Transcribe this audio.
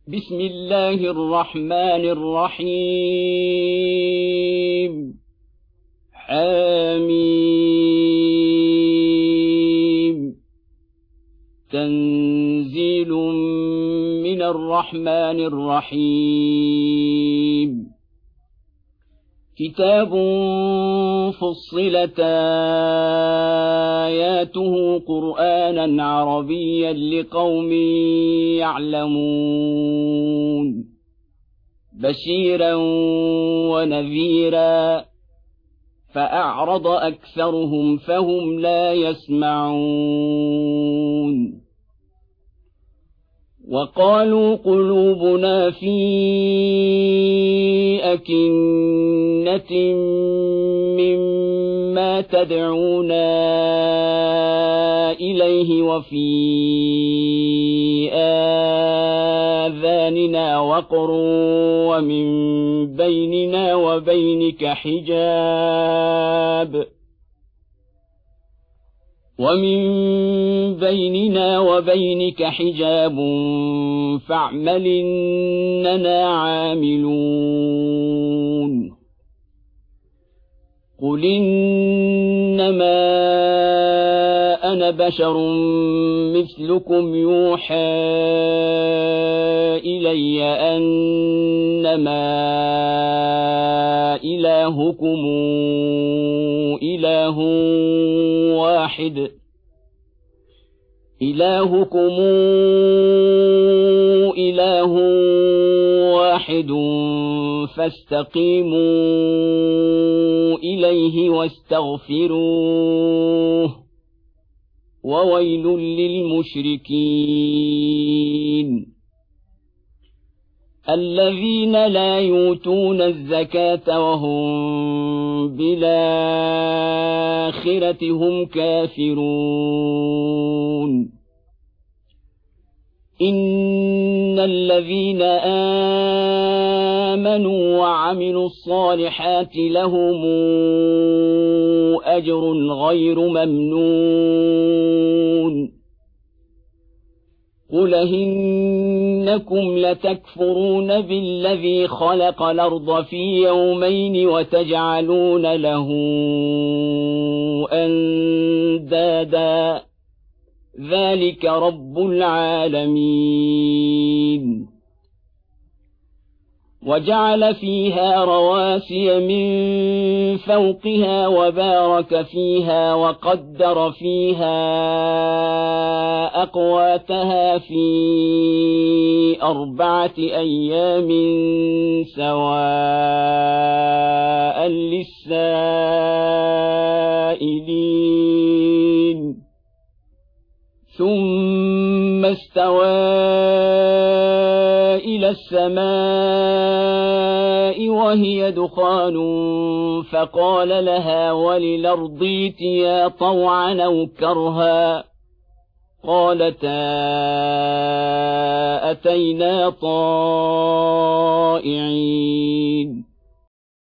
بسم الله الرحمن الرحيم حميم تنزيل من الرحمن الرحيم كتاب فصلت آياته قرآنا عربيا لقوم يعلمون بشيرا ونذيرا فأعرض أكثرهم فهم لا يسمعون وقالوا قلوبنا في أكنة مما تدعونا إليه وفي آذاننا وقر ومن بيننا وبينك حجاب فاعمل إننا عاملون قل إنما أنا بشر مثلكم يوحى إلي أنما إلهكم إله واحد فاستقيموا إليه واستغفروه وويل للمشركين الذين لا يؤتون الزكاة وهم بالآخرة هم كافرون إن الذين آمنوا وعملوا الصالحات لهم أجر غير ممنون قل إنكم لتكفرون بالذي خلق الأرض في يومين وتجعلون له أندادا ذلك رب العالمين وجعل فيها رواسي من فوقها وبارك فيها وقدر فيها أقواتها في 4 أيام سواء للسائلين ثم استوى إلى السماء وهي دخان فقال لها وللأرض ائتيا طوعا أو كرها قالتا أتينا طائعين